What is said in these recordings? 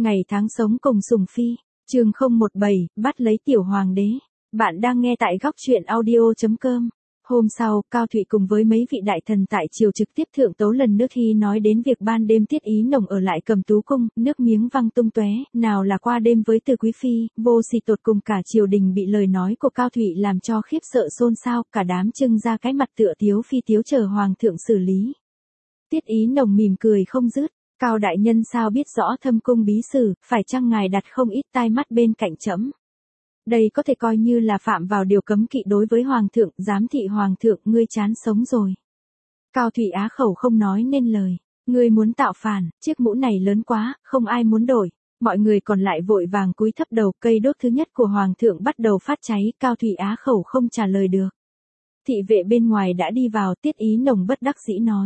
Ngày tháng sống cùng sùng phi, chương 017, bắt lấy tiểu hoàng đế. Bạn đang nghe tại góc truyện audio.com. Hôm sau, Cao Thụy cùng với mấy vị đại thần tại triều trực tiếp thượng tấu lần nước thi nói đến việc ban đêm Tiết Ý Nồng ở lại Cầm Tú cung, nước miếng văng tung tóe, nào là qua đêm với Từ Quý phi, Vô Sỉ tột cùng cả triều đình bị lời nói của Cao Thụy làm cho khiếp sợ xôn xao, cả đám trưng ra cái mặt tựa tiếu phi tiếu chờ hoàng thượng xử lý. Tiết Ý Nồng mỉm cười không dứt. Cao đại nhân sao biết rõ thâm cung bí sử, phải chăng ngài đặt không ít tai mắt bên cạnh trẫm? Đây có thể coi như là phạm vào điều cấm kỵ đối với hoàng thượng, giám thị hoàng thượng, ngươi chán sống rồi. Cao Thụy á khẩu không nói nên lời, ngươi muốn tạo phản, chiếc mũ này lớn quá, không ai muốn đổi. Mọi người còn lại vội vàng cúi thấp đầu, cây đốt thứ nhất của hoàng thượng bắt đầu phát cháy, Cao Thụy á khẩu không trả lời được. Thị vệ bên ngoài đã đi vào, Tiết Ý Nồng bất đắc dĩ nói.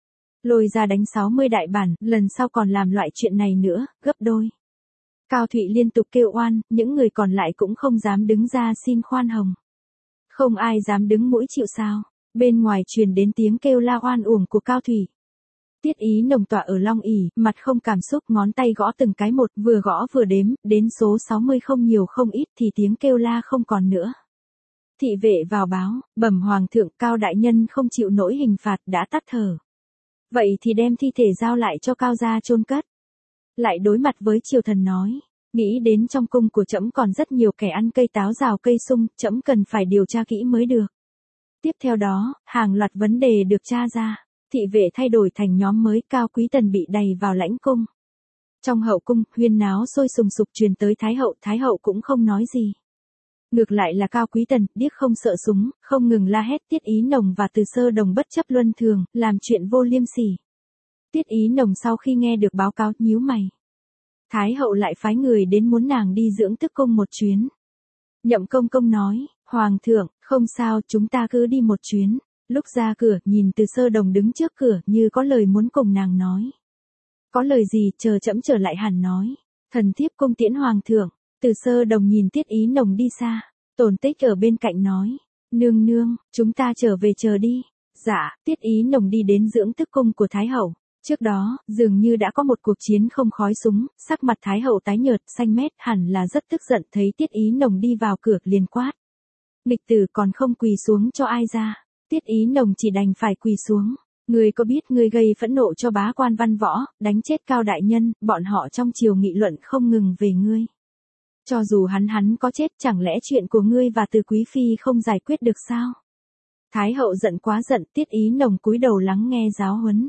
Lôi ra đánh 60 đại bản, lần sau còn làm loại chuyện này nữa, gấp đôi. Cao Thụy liên tục kêu oan, những người còn lại cũng không dám đứng ra xin khoan hồng. Không ai dám đứng mũi chịu sao. Bên ngoài truyền đến tiếng kêu la oan uổng của Cao Thụy. Tiết Ý Nồng tọa ở long ỷ, mặt không cảm xúc, ngón tay gõ từng cái một, vừa gõ vừa đếm, đến số 60 không nhiều không ít thì tiếng kêu la không còn nữa. Thị vệ vào báo, bẩm hoàng thượng, Cao đại nhân không chịu nổi hình phạt đã tắt thở. Vậy thì đem thi thể giao lại cho Cao gia chôn cất. Lại đối mặt với triều thần nói, nghĩ đến trong cung của trẫm còn rất nhiều kẻ ăn cây táo rào cây sung, trẫm cần phải điều tra kỹ mới được. Tiếp theo đó, hàng loạt vấn đề được tra ra, thị vệ thay đổi thành nhóm mới, Cao Quý Tần bị đày vào lãnh cung. Trong hậu cung, huyên náo sôi sùng sục truyền tới Thái hậu cũng không nói gì. Ngược lại là Cao Quý Tần, điếc không sợ súng, không ngừng la hét Tiết Ý Nồng và Từ Sơ Đồng bất chấp luân thường, làm chuyện vô liêm sỉ. Tiết Ý Nồng sau khi nghe được báo cáo nhíu mày. Thái hậu lại phái người đến muốn nàng đi dưỡng tức cung một chuyến. Nhậm Công Công nói, Hoàng thượng, không sao, chúng ta cứ đi một chuyến. Lúc ra cửa, nhìn Từ Sơ Đồng đứng trước cửa, như có lời muốn cùng nàng nói. Có lời gì, chờ trẫm trở lại hẳn nói. Thần thiếp cung tiễn Hoàng thượng. Từ Sơ Đồng nhìn Tiết Ý Nồng đi xa, Tồn Tích ở bên cạnh nói, nương nương, chúng ta trở về chờ đi. Dạ, Tiết Ý Nồng đi đến dưỡng tức cung của Thái hậu. Trước đó, dường như đã có một cuộc chiến không khói súng, sắc mặt Thái hậu tái nhợt, xanh mét, hẳn là rất tức giận, thấy Tiết Ý Nồng đi vào cửa liền quát. Nghịch tử còn không quỳ xuống cho ai ra. Tiết Ý Nồng chỉ đành phải quỳ xuống. Ngươi có biết ngươi gây phẫn nộ cho bá quan văn võ, đánh chết Cao đại nhân, bọn họ trong triều nghị luận không ngừng về ngươi. Cho dù hắn có chết, chẳng lẽ chuyện của ngươi và Từ Quý phi không giải quyết được sao? Thái hậu giận quá giận, Tiết Ý Nồng cúi đầu lắng nghe giáo huấn.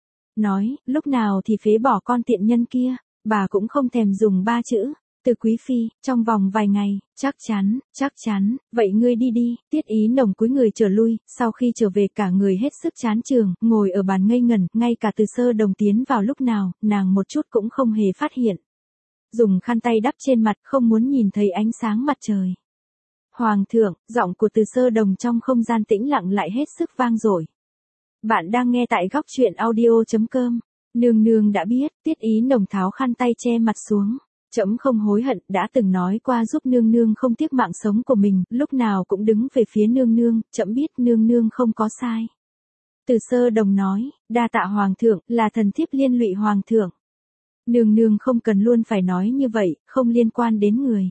Nói, lúc nào thì phế bỏ con tiện nhân kia, bà cũng không thèm dùng 3 chữ. Từ Quý phi, trong vòng vài ngày, chắc chắn, vậy ngươi đi đi. Tiết Ý Nồng cúi người trở lui, sau khi trở về cả người hết sức chán chường, ngồi ở bàn ngây ngẩn, ngay cả Từ Sơ Đồng tiến vào lúc nào, nàng một chút cũng không hề phát hiện. Dùng khăn tay đắp trên mặt, không muốn nhìn thấy ánh sáng mặt trời. Hoàng thượng, giọng của Từ Sơ Đồng trong không gian tĩnh lặng lại hết sức vang dội. Bạn đang nghe tại góc truyện audio.com. Nương nương đã biết, Tiết Ý Nồng tháo khăn tay che mặt xuống. Trẫm không hối hận, đã từng nói qua giúp nương nương không tiếc mạng sống của mình, lúc nào cũng đứng về phía nương nương, trẫm biết nương nương không có sai. Từ Sơ Đồng nói, đa tạ hoàng thượng, là thần thiếp liên lụy hoàng thượng. Nương nương không cần luôn phải nói như vậy, không liên quan đến người.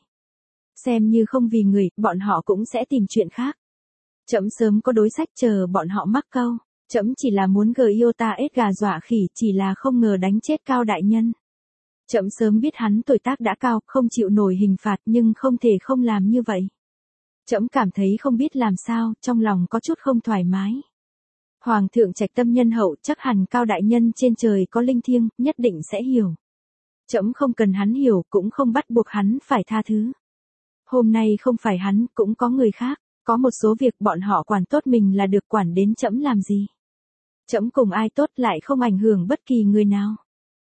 Xem như không vì người, bọn họ cũng sẽ tìm chuyện khác. Trẫm sớm có đối sách chờ bọn họ mắc câu. Trẫm chỉ là muốn Iota ết gà dọa khỉ, chỉ là không ngờ đánh chết Cao đại nhân. Trẫm sớm biết hắn tuổi tác đã cao, không chịu nổi hình phạt, nhưng không thể không làm như vậy. Trẫm cảm thấy không biết làm sao, trong lòng có chút không thoải mái. Hoàng thượng trạch tâm nhân hậu, chắc hẳn Cao đại nhân trên trời có linh thiêng, nhất định sẽ hiểu. Trẫm không cần hắn hiểu, cũng không bắt buộc hắn phải tha thứ. Hôm nay không phải hắn, cũng có người khác, có một số việc bọn họ quản tốt mình là được, quản đến trẫm làm gì. Trẫm cùng ai tốt lại không ảnh hưởng bất kỳ người nào.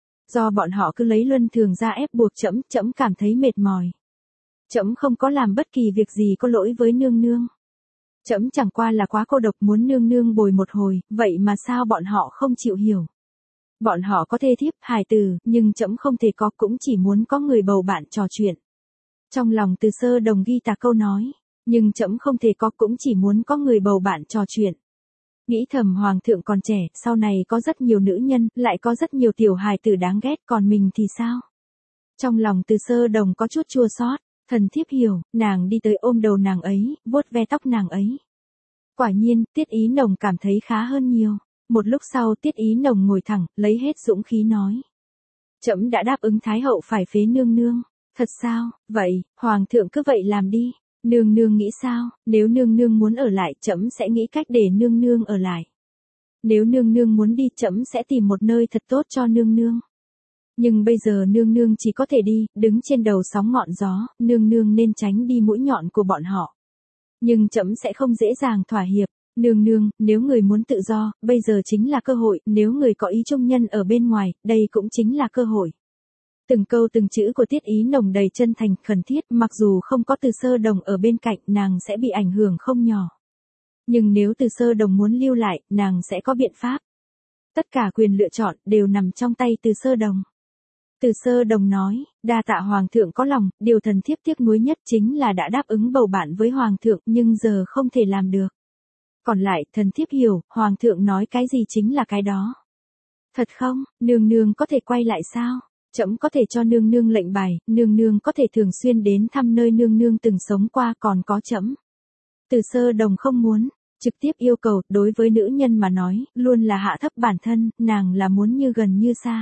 Do bọn họ cứ lấy luân thường ra ép buộc trẫm cảm thấy mệt mỏi. Trẫm không có làm bất kỳ việc gì có lỗi với nương nương. Trẫm chẳng qua là quá cô độc muốn nương nương bồi một hồi, vậy mà sao bọn họ không chịu hiểu. Bọn họ có thê thiếp, hài tử, nhưng trẫm không thể có, cũng chỉ muốn có người bầu bạn trò chuyện. Trong lòng Từ Sơ Đồng ghi tạc câu nói, nhưng trẫm không thể có, cũng chỉ muốn có người bầu bạn trò chuyện. Nghĩ thầm hoàng thượng còn trẻ, sau này có rất nhiều nữ nhân, lại có rất nhiều tiểu hài tử đáng ghét, còn mình thì sao? Trong lòng Từ Sơ Đồng có chút chua xót, thần thiếp hiểu, nàng đi tới ôm đầu nàng ấy, vuốt ve tóc nàng ấy. Quả nhiên, Tiết Ý Nồng cảm thấy khá hơn nhiều. Một lúc sau Tiết Ý Nồng ngồi thẳng, lấy hết dũng khí nói. Trẫm đã đáp ứng Thái hậu phải phế nương nương. Thật sao, vậy, Hoàng thượng cứ vậy làm đi. Nương nương nghĩ sao, nếu nương nương muốn ở lại trẫm sẽ nghĩ cách để nương nương ở lại. Nếu nương nương muốn đi trẫm sẽ tìm một nơi thật tốt cho nương nương. Nhưng bây giờ nương nương chỉ có thể đi, đứng trên đầu sóng ngọn gió, nương nương nên tránh đi mũi nhọn của bọn họ. Nhưng trẫm sẽ không dễ dàng thỏa hiệp. Nương nương, nếu người muốn tự do, bây giờ chính là cơ hội, nếu người có ý trung nhân ở bên ngoài, đây cũng chính là cơ hội. Từng câu từng chữ của Tiết Ý Nồng đầy chân thành, khẩn thiết, mặc dù không có Từ Sơ Đồng ở bên cạnh, nàng sẽ bị ảnh hưởng không nhỏ. Nhưng nếu Từ Sơ Đồng muốn lưu lại, nàng sẽ có biện pháp. Tất cả quyền lựa chọn đều nằm trong tay Từ Sơ Đồng. Từ Sơ Đồng nói, đa tạ Hoàng thượng có lòng, điều thần thiếp tiếc nuối nhất chính là đã đáp ứng bầu bạn với Hoàng thượng nhưng giờ không thể làm được. Còn lại, thần thiếp hiểu, Hoàng thượng nói cái gì chính là cái đó. Thật không, nương nương có thể quay lại sao? Trẫm có thể cho nương nương lệnh bài, nương nương có thể thường xuyên đến thăm nơi nương nương từng sống qua, còn có trẫm. Từ Sơ Đồng không muốn, trực tiếp yêu cầu, đối với nữ nhân mà nói, luôn là hạ thấp bản thân, nàng là muốn như gần như xa.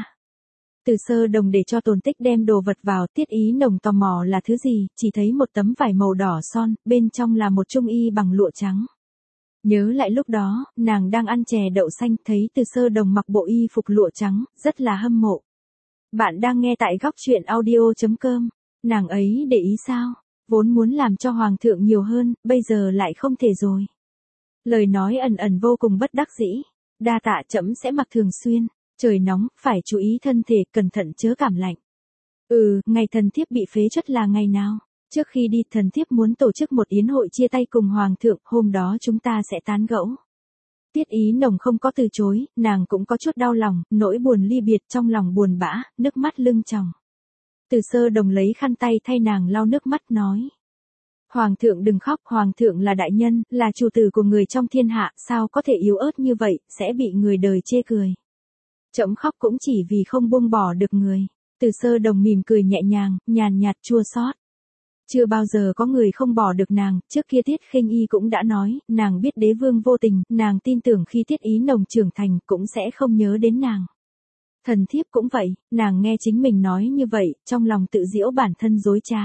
Từ Sơ Đồng để cho Tồn Tích đem đồ vật vào, Tiết Ý Nồng tò mò là thứ gì, chỉ thấy một tấm vải màu đỏ son, bên trong là một trung y bằng lụa trắng. Nhớ lại lúc đó, nàng đang ăn chè đậu xanh, thấy Từ Sơ Đồng mặc bộ y phục lụa trắng, rất là hâm mộ. Bạn đang nghe tại góc truyện audio.com, nàng ấy để ý sao? Vốn muốn làm cho Hoàng thượng nhiều hơn, bây giờ lại không thể rồi. Lời nói ẩn ẩn vô cùng bất đắc dĩ, đa tạ trẫm sẽ mặc thường xuyên. Trời nóng, phải chú ý thân thể, cẩn thận chớ cảm lạnh. Ngày thần thiếp bị phế truất là ngày nào? Trước khi đi thần thiếp muốn tổ chức một yến hội chia tay cùng Hoàng thượng, hôm đó chúng ta sẽ tán gẫu. Tiết Ý Nồng không có từ chối, nàng cũng có chút đau lòng, nỗi buồn ly biệt trong lòng buồn bã, nước mắt lưng tròng. Từ Sơ Đồng lấy khăn tay thay nàng lau nước mắt nói. Hoàng thượng đừng khóc, Hoàng thượng là đại nhân, là chủ tử của người trong thiên hạ, sao có thể yếu ớt như vậy, sẽ bị người đời chê cười. Trẫm khóc cũng chỉ vì không buông bỏ được người. Từ Sơ Đồng mỉm cười nhẹ nhàng, nhàn nhạt chua xót. Chưa bao giờ có người không bỏ được nàng, trước kia Tiết Khinh Y cũng đã nói, nàng biết đế vương vô tình, nàng tin tưởng khi Tiết Ý Nồng trưởng thành cũng sẽ không nhớ đến nàng. Thần thiếp cũng vậy, nàng nghe chính mình nói như vậy, trong lòng tự giễu bản thân dối trá.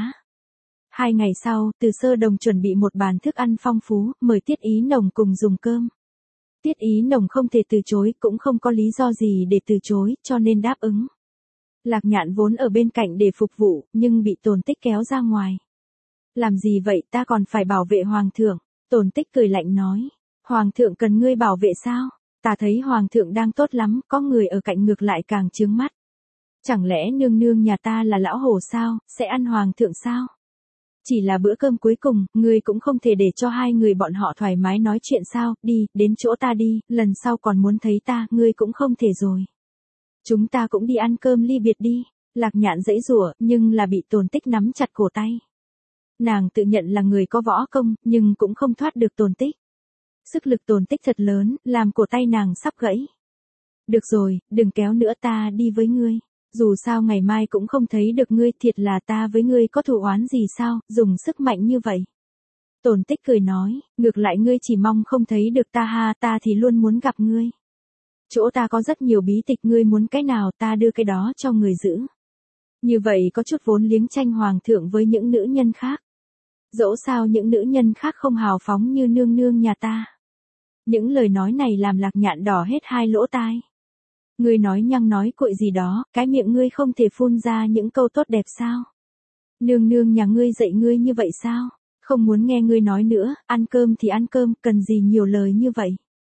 2 ngày sau, Từ Sơ Đồng chuẩn bị một bàn thức ăn phong phú, mời Tiết Ý Nồng cùng dùng cơm. Tiết Ý Nồng không thể từ chối, cũng không có lý do gì để từ chối, cho nên đáp ứng. Lạc Nhạn vốn ở bên cạnh để phục vụ, nhưng bị Tồn Tích kéo ra ngoài. Làm gì vậy, ta còn phải bảo vệ Hoàng thượng. Tồn Tích cười lạnh nói. Hoàng thượng cần ngươi bảo vệ sao? Ta thấy Hoàng thượng đang tốt lắm, có người ở cạnh ngược lại càng chướng mắt. Chẳng lẽ nương nương nhà ta là lão hổ sao, sẽ ăn Hoàng thượng sao? Chỉ là bữa cơm cuối cùng, ngươi cũng không thể để cho hai người bọn họ thoải mái nói chuyện sao, đi, đến chỗ ta đi, lần sau còn muốn thấy ta, ngươi cũng không thể rồi. Chúng ta cũng đi ăn cơm ly biệt đi. Lạc Nhạn giãy giụa, nhưng là bị Tồn Tích nắm chặt cổ tay. Nàng tự nhận là người có võ công, nhưng cũng không thoát được Tồn Tích. Sức lực Tồn Tích thật lớn, làm cổ tay nàng sắp gãy. Được rồi, đừng kéo nữa, ta đi với ngươi. Dù sao ngày mai cũng không thấy được ngươi, thiệt là ta với ngươi có thù oán gì sao, dùng sức mạnh như vậy. Tồn Tích cười nói, ngược lại ngươi chỉ mong không thấy được ta ha, ta thì luôn muốn gặp ngươi. Chỗ ta có rất nhiều bí tịch, ngươi muốn cái nào ta đưa cái đó cho người giữ. Như vậy có chút vốn liếng tranh Hoàng thượng với những nữ nhân khác. Dẫu sao những nữ nhân khác không hào phóng như nương nương nhà ta. Những lời nói này làm Lạc Nhạn đỏ hết hai lỗ tai. Ngươi nói nhăng nói cuội gì đó, cái miệng ngươi không thể phun ra những câu tốt đẹp sao? Nương nương nhà ngươi dạy ngươi như vậy sao? Không muốn nghe ngươi nói nữa, ăn cơm thì ăn cơm, cần gì nhiều lời như vậy?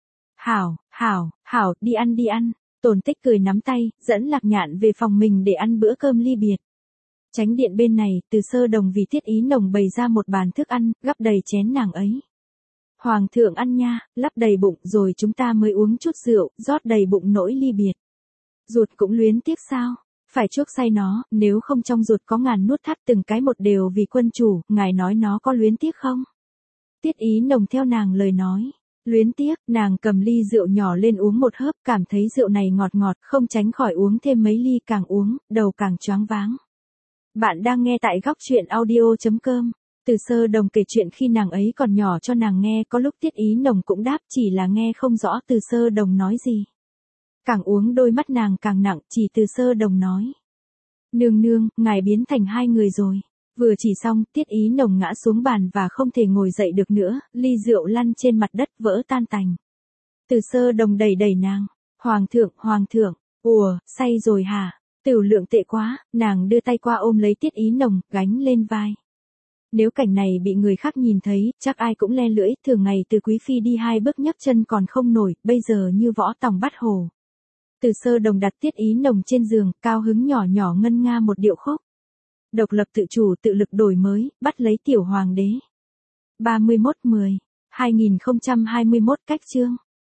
Hảo, đi ăn đi ăn. Tồn Tích cười nắm tay, dẫn Lạc Nhạn về phòng mình để ăn bữa cơm ly biệt. Chánh điện bên này, Từ Sơ Đồng vì Tiết Ý Nồng bày ra một bàn thức ăn, gắp đầy chén nàng ấy. Hoàng thượng ăn nha, lắp đầy bụng rồi chúng ta mới uống chút rượu, rót đầy bụng nỗi ly biệt. Ruột cũng luyến tiếc sao? Phải chuốc say nó, nếu không trong ruột có ngàn nút thắt từng cái một đều vì quân chủ, ngài nói nó có luyến tiếc không? Tiết Ý Nồng theo nàng lời nói. Luyến tiếc, nàng cầm ly rượu nhỏ lên uống một hớp, cảm thấy rượu này ngọt ngọt, không tránh khỏi uống thêm mấy ly, càng uống, đầu càng choáng váng. Bạn đang nghe tại góc truyện audio.com. Từ Sơ Đồng kể chuyện khi nàng ấy còn nhỏ cho nàng nghe, có lúc Tiết Ý Nồng cũng đáp, chỉ là nghe không rõ Từ Sơ Đồng nói gì. Càng uống đôi mắt nàng càng nặng, chỉ Từ Sơ Đồng nói. Nương nương, ngài biến thành hai người rồi. Vừa chỉ xong, Tiết Ý Nồng ngã xuống bàn và không thể ngồi dậy được nữa, ly rượu lăn trên mặt đất vỡ tan tành. Từ Sơ Đồng đẩy đẩy nàng. Hoàng thượng, ùa, say rồi hả? Tửu lượng tệ quá, nàng đưa tay qua ôm lấy Tiết Ý Nồng, gánh lên vai. Nếu cảnh này bị người khác nhìn thấy, chắc ai cũng le lưỡi, thường ngày Từ Quý Phi đi 2 bước nhấc chân còn không nổi, bây giờ như võ tòng bắt hồ. Từ Sơ Đồng đặt Tiết Ý Nồng trên giường, cao hứng nhỏ nhỏ ngân nga một điệu khúc. Độc lập tự chủ tự lực đổi mới, bắt lấy tiểu hoàng đế. 31/10/2021 cách chương.